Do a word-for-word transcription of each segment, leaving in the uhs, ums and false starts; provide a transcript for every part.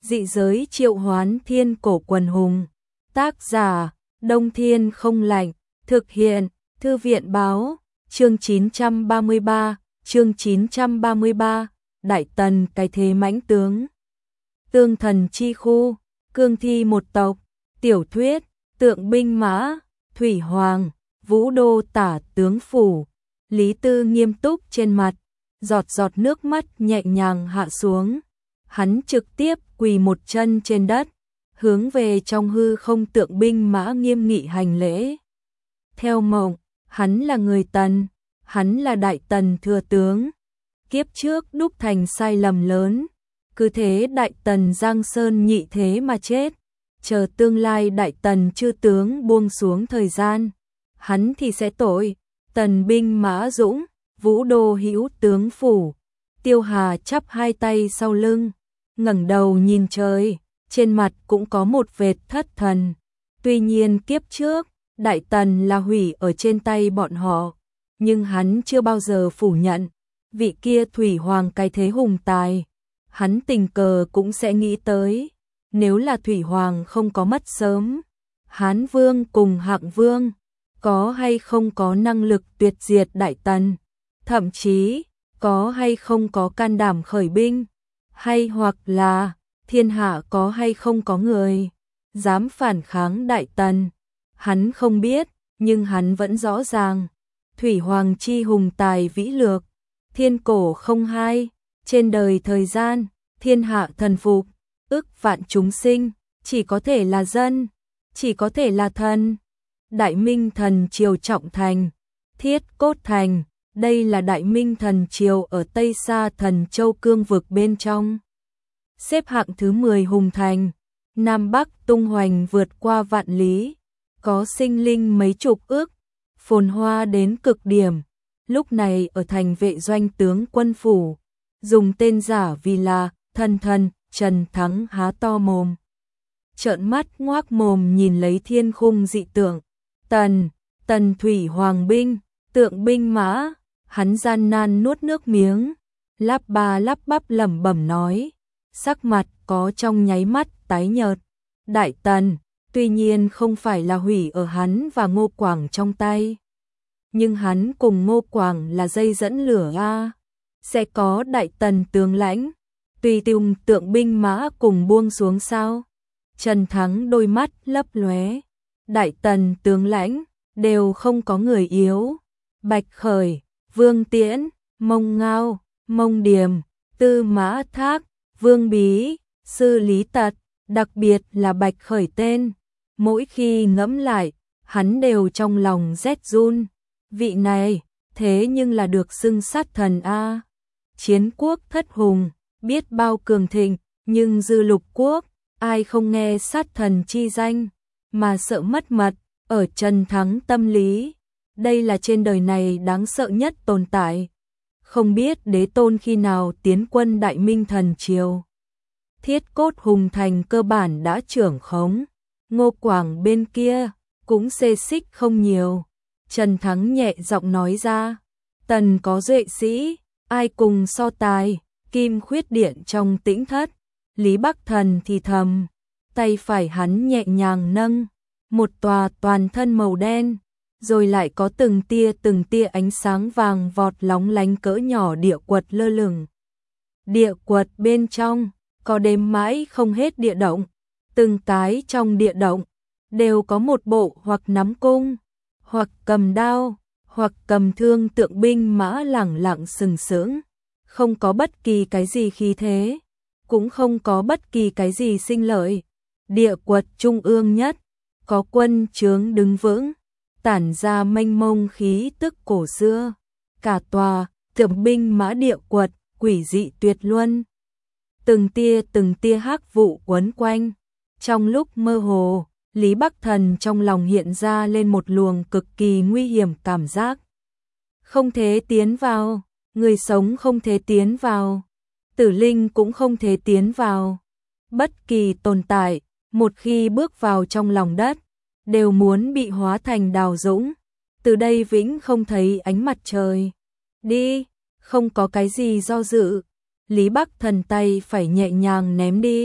Dị giới triệu hoán thiên cổ quần hùng. Tác giả, Đông Thiên Không Lạnh. Thực hiện, Thư viện Báo. Chương chín trăm ba mươi ba, chương chín trăm ba mươi ba, Đại Tần cái thế mãnh tướng. Tương thần chi khu, cương thi một tộc. Tiểu thuyết, tượng binh mã, thủy hoàng, vũ đô tả tướng phủ. Lý Tư nghiêm túc trên mặt, giọt giọt nước mắt nhẹ nhàng hạ xuống. Hắn trực tiếp quỳ một chân trên đất, hướng về trong hư không tượng binh mã nghiêm nghị hành lễ. Theo mộng, hắn là người Tần, hắn là Đại Tần thừa tướng. Kiếp trước đúc thành sai lầm lớn, cứ thế Đại Tần Giang Sơn nhị thế mà chết. Chờ tương lai Đại Tần chư tướng buông xuống thời gian, hắn thì sẽ tội. Tần binh mã dũng, vũ đô hữu tướng phủ. Tiêu Hà chắp hai tay sau lưng, ngẩng đầu nhìn trời, trên mặt cũng có một vệt thất thần. Tuy nhiên kiếp trước, Đại Tần là hủy ở trên tay bọn họ, nhưng hắn chưa bao giờ phủ nhận vị kia thủy hoàng cái thế hùng tài. Hắn tình cờ cũng sẽ nghĩ tới, nếu là thủy hoàng không có mất sớm, Hán Vương cùng Hạng Vương có hay không có năng lực tuyệt diệt Đại Tần, thậm chí có hay không có can đảm khởi binh, hay hoặc là thiên hạ có hay không có người dám phản kháng Đại Tần. Hắn không biết, nhưng hắn vẫn rõ ràng, thủy hoàng chi hùng tài vĩ lược, thiên cổ không hai, trên đời thời gian, thiên hạ thần phục, ức vạn chúng sinh, chỉ có thể là dân, chỉ có thể là thần. Đại Minh thần triều trọng thành, Thiết Cốt thành, đây là Đại Minh thần triều ở Tây Sa Thần Châu cương vực bên trong. Xếp hạng thứ mười hùng thành, Nam Bắc tung hoành vượt qua vạn lý, có sinh linh mấy chục ước, phồn hoa đến cực điểm. Lúc này ở thành vệ doanh tướng quân phủ, dùng tên giả vì là Thần Thần, Trần Thắng há to mồm, trợn mắt ngoác mồm nhìn lấy thiên khung dị tượng. Tần, Tần thủy hoàng binh, tượng binh mã, hắn gian nan nuốt nước miếng, lắp ba lắp bắp lẩm bẩm nói, sắc mặt có trong nháy mắt tái nhợt. Đại Tần, tuy nhiên không phải là hủy ở hắn và Ngô Quảng trong tay, nhưng hắn cùng Ngô Quảng là dây dẫn lửa a, sẽ có Đại Tần tướng lãnh, tùy tùng tượng binh mã cùng buông xuống sao? Trần Thắng đôi mắt lấp lóe, Đại Tần tướng lãnh đều không có người yếu. Bạch Khởi, Vương Tiễn, Mông Ngao, Mông Điềm, Tư Mã Thác, Vương Bí, Sư Lý Tật, đặc biệt là Bạch Khởi tên, mỗi khi ngẫm lại, hắn đều trong lòng rét run. Vị này, thế nhưng là được xưng sát thần a. Chiến quốc thất hùng, biết bao cường thịnh, nhưng dư lục quốc, ai không nghe sát thần chi danh mà sợ mất mật. Ở Trần Thắng tâm lý, đây là trên đời này đáng sợ nhất tồn tại. Không biết đế tôn khi nào tiến quân Đại Minh thần triều. Thiết Cốt hùng thành cơ bản đã trưởng khống, Ngô Quảng bên kia cũng xê xích không nhiều. Trần Thắng nhẹ giọng nói ra, Tần có duệ sĩ, ai cùng so tài. Kim khuyết điện trong tĩnh thất, Lý Bắc Thần thì thầm, tay phải hắn nhẹ nhàng nâng một tòa toàn thân màu đen, rồi lại có từng tia từng tia ánh sáng vàng vọt lóng lánh cỡ nhỏ địa quật lơ lửng. Địa quật bên trong có đếm mãi không hết địa động, từng cái trong địa động đều có một bộ hoặc nắm cung, hoặc cầm đao, hoặc cầm thương tượng binh mã lẳng lặng sừng sững, không có bất kỳ cái gì khí thế, cũng không có bất kỳ cái gì sinh lợi. Địa quật trung ương nhất có quân trướng đứng vững, tản ra mênh mông khí tức cổ xưa. Cả tòa tượng binh mã địa quật quỷ dị tuyệt luân, từng tia từng tia hắc vụ quấn quanh. Trong lúc mơ hồ, Lý Bắc Thần trong lòng hiện ra lên một luồng cực kỳ nguy hiểm cảm giác. Không thể tiến vào, người sống không thể tiến vào, tử linh cũng không thể tiến vào. Bất kỳ tồn tại, một khi bước vào trong lòng đất, đều muốn bị hóa thành đào dũng, từ đây vĩnh không thấy ánh mặt trời. Đi, không có cái gì do dự. Lý Bắc Thần tay phải nhẹ nhàng ném đi,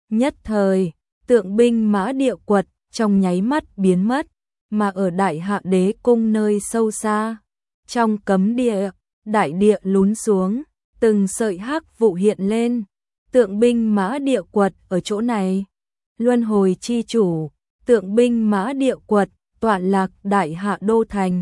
Nhất thời, tượng binh mã địa quật trong nháy mắt biến mất, mà ở Đại Hạ Đế cung nơi sâu xa, trong cấm địa, đại địa lún xuống, từng sợi hắc vụ hiện lên, tượng binh mã địa quật ở chỗ này. Luân hồi chi chủ, tượng binh mã địa quật, tọa lạc Đại Hạ đô thành.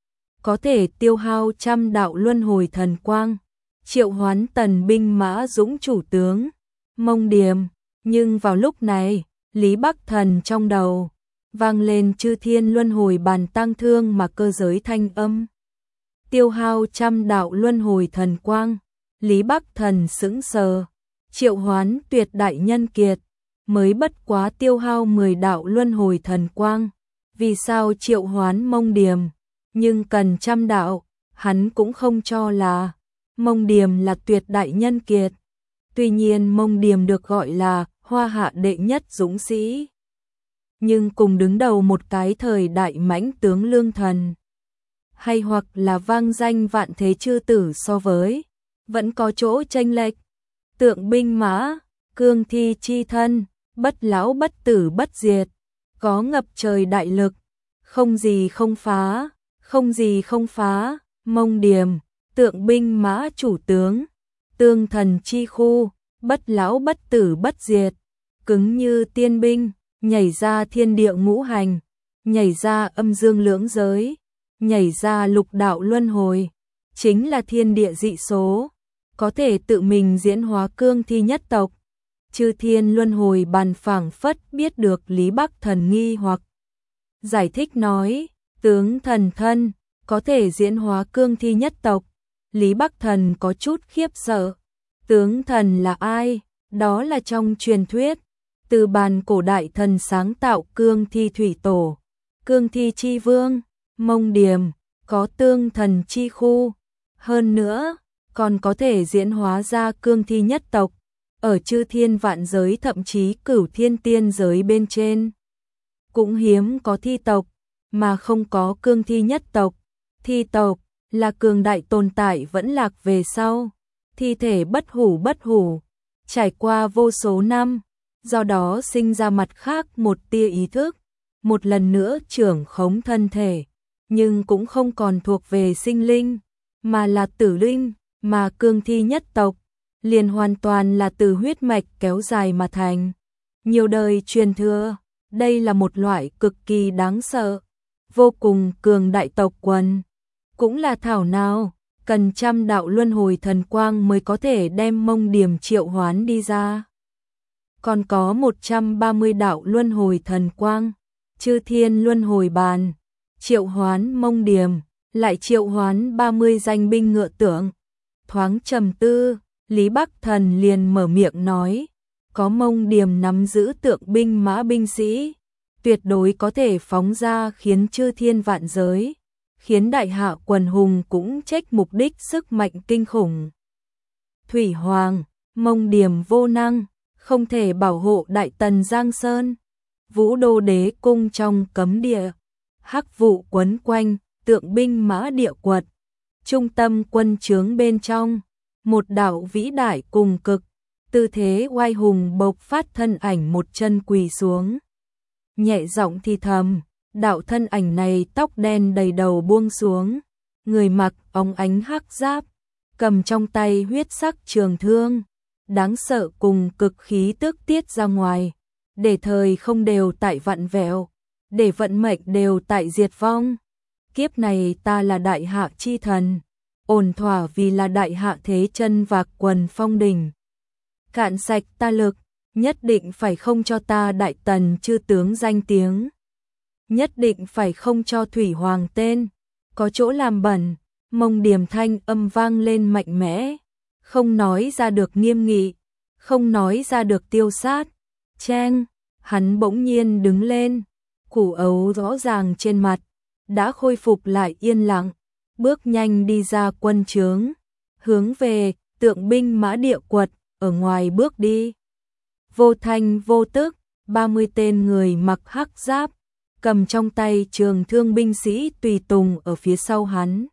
Có thể tiêu hao trăm đạo luân hồi thần quang, triệu hoán tần binh mã dũng chủ tướng, Mông Điềm. Nhưng vào lúc này, Lý Bắc Thần trong đầu vang lên chư thiên luân hồi bàn tang thương mà cơ giới thanh âm. Tiêu hao trăm đạo luân hồi thần quang, Lý Bắc Thần sững sờ, triệu hoán tuyệt đại nhân kiệt, mới bất quá tiêu hao mười đạo luân hồi thần quang, vì sao triệu hoán Mông Điềm, nhưng cần trăm đạo, hắn cũng không cho là Mông Điềm là tuyệt đại nhân kiệt. Tuy nhiên Mông Điềm được gọi là Hoa Hạ đệ nhất dũng sĩ, nhưng cùng đứng đầu một cái thời đại mãnh tướng lương thần, hay hoặc là vang danh vạn thế chư tử so với, vẫn có chỗ chênh lệch. Tượng binh mã, cương thi chi thân, bất lão bất tử bất diệt, có ngập trời đại lực, không gì không phá, không gì không phá. Mông Điềm, tượng binh mã chủ tướng, tương thần chi khu, bất lão bất tử bất diệt, cứng như tiên binh, nhảy ra thiên địa ngũ hành, nhảy ra âm dương lưỡng giới, nhảy ra lục đạo luân hồi, chính là thiên địa dị số, có thể tự mình diễn hóa cương thi nhất tộc. Chư thiên luân hồi bàn phảng phất biết được Lý Bắc Thần nghi hoặc, giải thích nói, tướng thần thân, có thể diễn hóa cương thi nhất tộc. Lý Bắc Thần có chút khiếp sợ, tướng thần là ai? Đó là trong truyền thuyết, từ bàn cổ đại thần sáng tạo cương thi thủy tổ, cương thi chi vương, Mông Điềm, có tương thần chi khu, hơn nữa, còn có thể diễn hóa ra cương thi nhất tộc, ở chư thiên vạn giới thậm chí cửu thiên tiên giới bên trên. Cũng hiếm có thi tộc, mà không có cương thi nhất tộc. Thi tộc là cường đại tồn tại vẫn lạc về sau, thi thể bất hủ bất hủ, trải qua vô số năm, do đó sinh ra mặt khác một tia ý thức, một lần nữa trưởng khống thân thể, nhưng cũng không còn thuộc về sinh linh, mà là tử linh, mà cương thi nhất tộc, liền hoàn toàn là từ huyết mạch kéo dài mà thành. Nhiều đời truyền thừa, đây là một loại cực kỳ đáng sợ, vô cùng cường đại tộc quần. Cũng là thảo nào, cần trăm đạo luân hồi thần quang mới có thể đem Mông Điềm triệu hoán đi ra. Còn có một trăm ba mươi đạo luân hồi thần quang, chư thiên luân hồi bàn, triệu hoán Mông Điềm, lại triệu hoán ba mươi danh binh ngựa tượng. Thoáng trầm tư, Lý Bắc Thần liền mở miệng nói, có Mông Điềm nắm giữ tượng binh mã binh sĩ, tuyệt đối có thể phóng ra khiến chư thiên vạn giới, khiến đại hạ quần hùng cũng trách mục đích sức mạnh kinh khủng. Thủy Hoàng, Mông Điềm vô năng, không thể bảo hộ Đại Tần Giang Sơn. Vũ Đô Đế cung trong cấm địa, hắc vụ quấn quanh, tượng binh mã địa quật. Trung tâm quân trướng bên trong, một đạo vĩ đại cùng cực, tư thế oai hùng bộc phát thân ảnh một chân quỳ xuống. Nhẹ giọng thì thầm, đạo thân ảnh này tóc đen đầy đầu buông xuống, người mặc óng ánh hắc giáp, cầm trong tay huyết sắc trường thương, đáng sợ cùng cực khí tức tiết ra ngoài, để thời không đều tại vặn vẹo, để vận mệnh đều tại diệt vong. Kiếp này ta là đại hạ chi thần, ổn thỏa vì là đại hạ thế chân vạc quần phong đỉnh. Cạn sạch ta lực, nhất định phải không cho ta Đại Tần chư tướng danh tiếng. Nhất định phải không cho Thủy Hoàng tên, có chỗ làm bẩn. Mông Điềm thanh âm vang lên mạnh mẽ, không nói ra được nghiêm nghị, không nói ra được tiêu sát. Cheng, hắn bỗng nhiên đứng lên, củ ấu rõ ràng trên mặt, đã khôi phục lại yên lặng, bước nhanh đi ra quân trướng, hướng về tượng binh mã địa quật ở ngoài bước đi. Vô thanh vô tức, ba mươi tên người mặc hắc giáp, cầm trong tay trường thương binh sĩ tùy tùng ở phía sau hắn.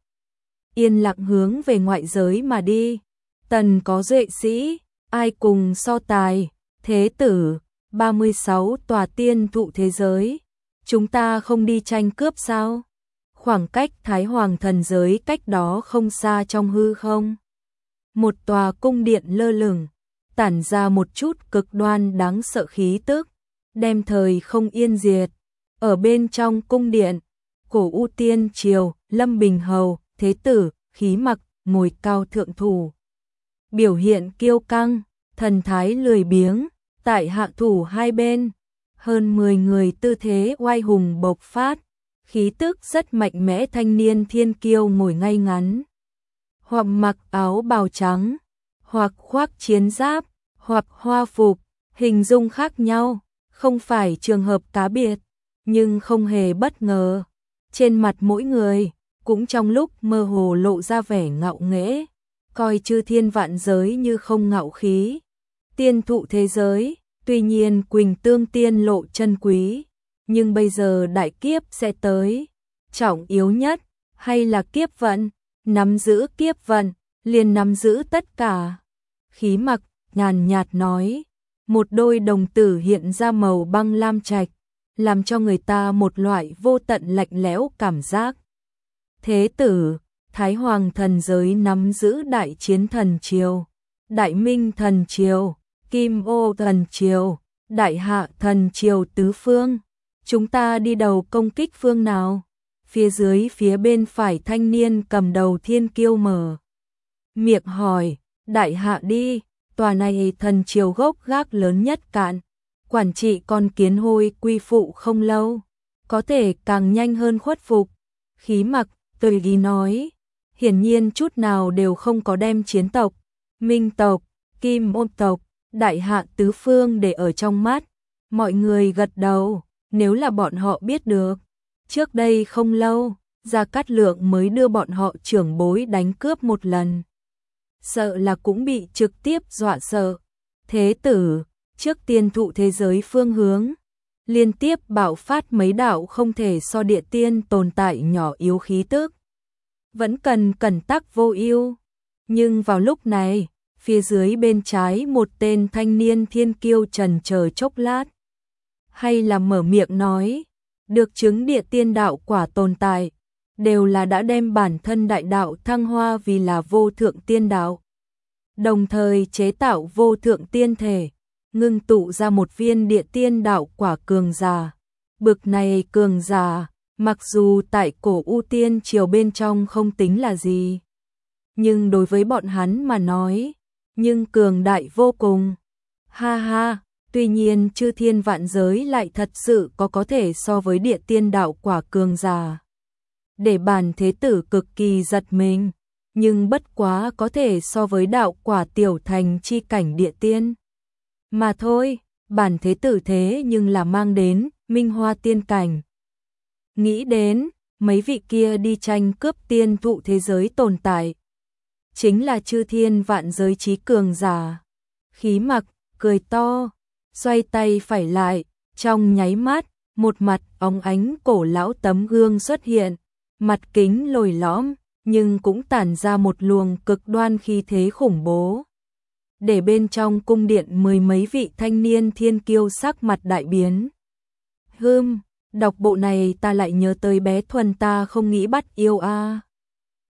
Yên lặng hướng về ngoại giới mà đi. Tần có duệ sĩ, ai cùng so tài, Thế tử, ba mươi sáu tòa tiên thụ thế giới, chúng ta không đi tranh cướp sao? Khoảng cách Thái Hoàng thần giới cách đó không xa trong hư không. Một tòa cung điện lơ lửng, tản ra một chút cực đoan đáng sợ khí tức, đem thời không yên diệt. Ở bên trong cung điện, Cổ U Tiên Triều, Lâm Bình Hầu, Thế tử, Khí Mặc, ngồi cao thượng thủ. Biểu hiện kiêu căng, thần thái lười biếng, tại hạ thủ hai bên. Hơn mười người tư thế oai hùng bộc phát, khí tức rất mạnh mẽ thanh niên thiên kiêu ngồi ngay ngắn. Hoặc mặc áo bào trắng, hoặc khoác chiến giáp, hoặc hoa phục, hình dung khác nhau, không phải trường hợp cá biệt, nhưng không hề bất ngờ. Trên mặt mỗi người, cũng trong lúc mơ hồ lộ ra vẻ ngạo nghễ, coi chư thiên vạn giới như không ngạo khí. Tiên thụ thế giới, tuy nhiên Quỳnh Tương tiên lộ chân quý, nhưng bây giờ đại kiếp sẽ tới. Trọng yếu nhất, hay là kiếp vận, nắm giữ kiếp vận, liền nắm giữ tất cả. Khí Mặc nhàn nhạt nói, một đôi đồng tử hiện ra màu băng lam trạch, làm cho người ta một loại vô tận lạnh lẽo cảm giác. Thế tử, Thái Hoàng thần giới nắm giữ đại chiến thần triều, đại minh thần triều, kim ô thần triều, đại hạ thần triều tứ phương. Chúng ta đi đầu công kích phương nào? Phía dưới phía bên phải thanh niên cầm đầu thiên kiêu mở miệng hỏi, đại hạ đi, tòa này thần triều gốc gác lớn nhất cạn, quản trị con kiến hôi quy phụ không lâu, có thể càng nhanh hơn khuất phục. Khí Mặc tùy ý nói, hiển nhiên chút nào đều không có đem chiến tộc, minh tộc, kim ôn tộc, đại hạ tứ phương để ở trong mắt. Mọi người gật đầu, nếu là bọn họ biết được, trước đây không lâu, Gia Cát Lượng mới đưa bọn họ trưởng bối đánh cướp một lần. Sợ là cũng bị trực tiếp dọa sợ. Thế tử, trước tiên thụ thế giới phương hướng, liên tiếp bạo phát mấy đạo không thể so địa tiên tồn tại nhỏ yếu khí tức. Vẫn cần cẩn tắc vô ưu. Nhưng vào lúc này, phía dưới bên trái một tên thanh niên thiên kiêu trần chờ chốc lát. Hay là mở miệng nói, được chứng địa tiên đạo quả tồn tại, đều là đã đem bản thân đại đạo thăng hoa vì là vô thượng tiên đạo. Đồng thời chế tạo vô thượng tiên thể, ngưng tụ ra một viên địa tiên đạo quả cường giả. Bực này cường giả, mặc dù tại Cổ U Tiên Triều bên trong không tính là gì, nhưng đối với bọn hắn mà nói, nhưng cường đại vô cùng. Ha ha, tuy nhiên chư thiên vạn giới lại thật sự có có thể so với địa tiên đạo quả cường giả. Để bản thế tử cực kỳ giật mình, nhưng bất quá có thể so với đạo quả tiểu thành chi cảnh địa tiên. Mà thôi, bản thế tử thế nhưng là mang đến minh hoa tiên cảnh. Nghĩ đến, mấy vị kia đi tranh cướp tiên thụ thế giới tồn tại, chính là chư thiên vạn giới trí cường giả. Khí Mặc cười to, xoay tay phải lại, trong nháy mắt, một mặt óng ánh cổ lão tấm gương xuất hiện, mặt kính lồi lõm, nhưng cũng tản ra một luồng cực đoan khí thế khủng bố. Để bên trong cung điện mười mấy vị thanh niên thiên kiêu sắc mặt đại biến. Hừm, đọc bộ này ta lại nhớ tới bé Thuần ta không nghĩ bắt yêu a. À.